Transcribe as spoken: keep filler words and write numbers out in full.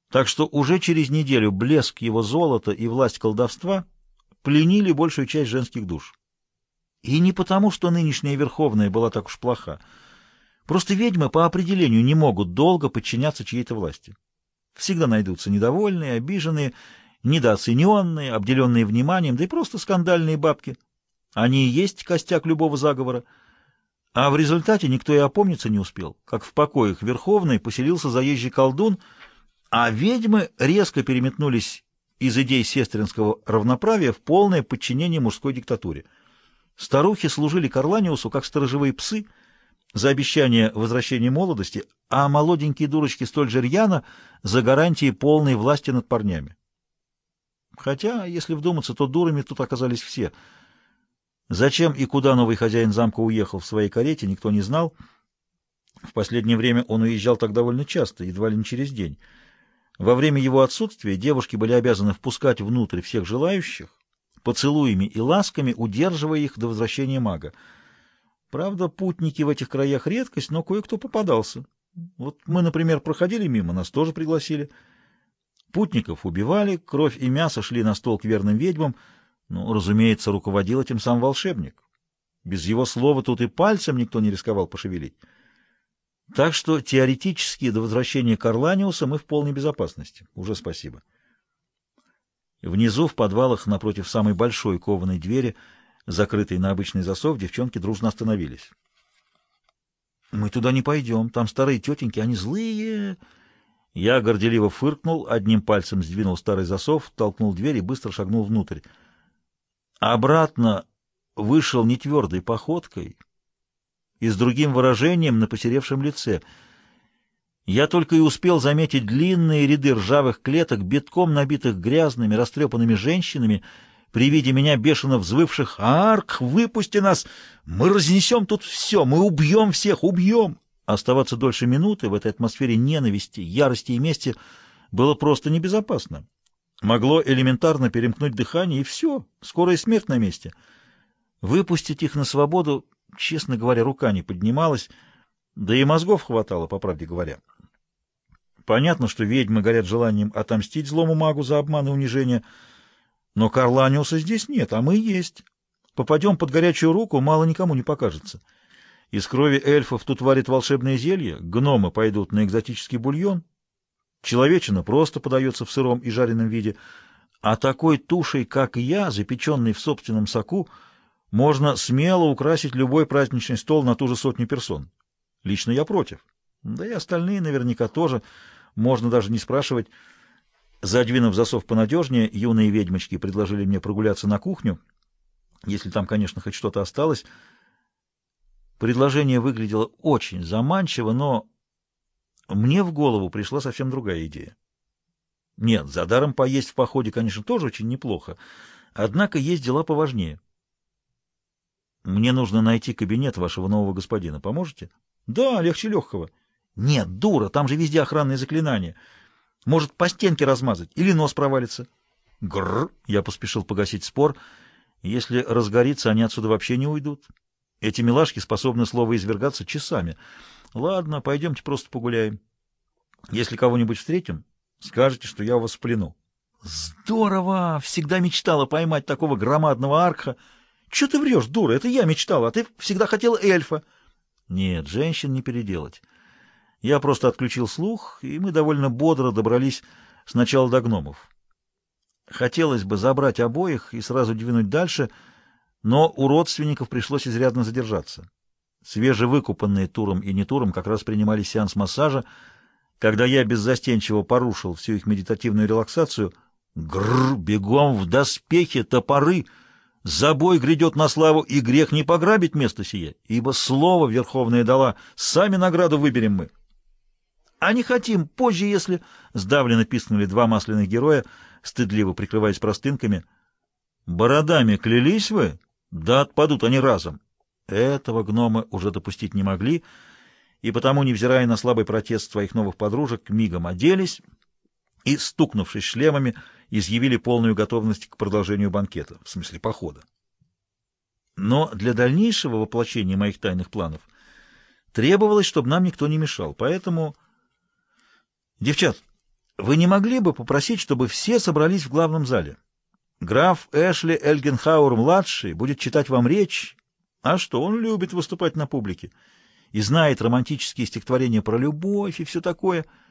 Так что уже через неделю блеск его золота и власть колдовства пленили большую часть женских душ. И не потому, что нынешняя Верховная была так уж плоха. Просто ведьмы по определению не могут долго подчиняться чьей-то власти. Всегда найдутся недовольные, обиженные, недооцененные, обделенные вниманием, да и просто скандальные бабки. Они и есть костяк любого заговора. А в результате никто и опомниться не успел, как в покоях Верховной поселился заезжий колдун, а ведьмы резко переметнулись из идей сестринского равноправия в полное подчинение мужской диктатуре. Старухи служили Карланиусу как сторожевые псы за обещание возвращения молодости, а молоденькие дурочки столь же рьяно за гарантии полной власти над парнями. Хотя, если вдуматься, то дурами тут оказались все. Зачем и куда новый хозяин замка уехал в своей карете, никто не знал. В последнее время он уезжал так довольно часто, едва ли не через день. Во время его отсутствия девушки были обязаны впускать внутрь всех желающих, поцелуями и ласками удерживая их до возвращения мага. Правда, путники в этих краях редкость, но кое-кто попадался. Вот мы, например, проходили мимо, нас тоже пригласили. Путников убивали, кровь и мясо шли на стол к верным ведьмам, но, разумеется, руководил этим сам волшебник. Без его слова тут и пальцем никто не рисковал пошевелить. Так что теоретически до возвращения Карланиуса мы в полной безопасности. Уже спасибо. Внизу, в подвалах, напротив самой большой кованой двери, закрытой на обычный засов, девчонки дружно остановились. «Мы туда не пойдем. Там старые тетеньки, они злые». Я горделиво фыркнул, одним пальцем сдвинул старый засов, толкнул дверь и быстро шагнул внутрь. Обратно вышел нетвердой походкой и с другим выражением на посеревшем лице. Я только и успел заметить длинные ряды ржавых клеток, битком набитых грязными, растрепанными женщинами, при виде меня бешено взвывших: «Арк, выпусти нас! Мы разнесем тут все! Мы убьем всех! Убьем!» Оставаться дольше минуты в этой атмосфере ненависти, ярости и мести было просто небезопасно. Могло элементарно перемкнуть дыхание, и все, скорая смерть на месте. Выпустить их на свободу, честно говоря, рука не поднималась, да и мозгов хватало, по правде говоря. Понятно, что ведьмы горят желанием отомстить злому магу за обман и унижение, но Карланиуса здесь нет, а мы есть. Попадем под горячую руку, мало никому не покажется. Из крови эльфов тут варят волшебное зелье, гномы пойдут на экзотический бульон, человечина просто подается в сыром и жареном виде, а такой тушей, как я, запеченной в собственном соку, можно смело украсить любой праздничный стол на ту же сотню персон. Лично я против. Да и остальные наверняка тоже, можно даже не спрашивать. Задвинув засов понадежнее, юные ведьмочки предложили мне прогуляться на кухню, если там, конечно, хоть что-то осталось. Предложение выглядело очень заманчиво, но мне в голову пришла совсем другая идея. Нет, за даром поесть в походе, конечно, тоже очень неплохо, однако есть дела поважнее. Мне нужно найти кабинет вашего нового господина. Поможете? Да, легче легкого. Нет, дура, там же везде охранные заклинания. Может, по стенке размазать или нос провалится. Грррр, я поспешил погасить спор. Если разгорится, они отсюда вообще не уйдут. Эти милашки способны слово извергаться часами. Ладно, пойдемте просто погуляем. Если кого-нибудь встретим, скажете, что я у вас в плену. Здорово! Всегда мечтала поймать такого громадного аркха. Че ты врешь, дура? Это я мечтала, а ты всегда хотела эльфа. Нет, женщин не переделать. Я просто отключил слух, и мы довольно бодро добрались сначала до гномов. Хотелось бы забрать обоих и сразу двинуть дальше, но у родственников пришлось изрядно задержаться. Свежевыкупанные Туром и Нетуром как раз принимали сеанс массажа, когда я беззастенчиво порушил всю их медитативную релаксацию. Гррр, бегом в доспехи, топоры! Забой грядет на славу, и грех не пограбить место сие, ибо слово Верховная дала, сами награду выберем мы. А не хотим, позже, если... Сдавленно пискнули два масляных героя, стыдливо прикрываясь простынками. Бородами клялись вы? Да отпадут они разом. Этого гномы уже допустить не могли, и потому, невзирая на слабый протест своих новых подружек, мигом оделись и, стукнувшись шлемами, изъявили полную готовность к продолжению банкета, в смысле похода. Но для дальнейшего воплощения моих тайных планов требовалось, чтобы нам никто не мешал, поэтому... Девчат, Вы не могли бы попросить, чтобы все собрались в главном зале? Граф Эшли Эльгенхауэр-младший будет читать вам речь. А что, он любит выступать на публике и знает романтические стихотворения про любовь и все такое.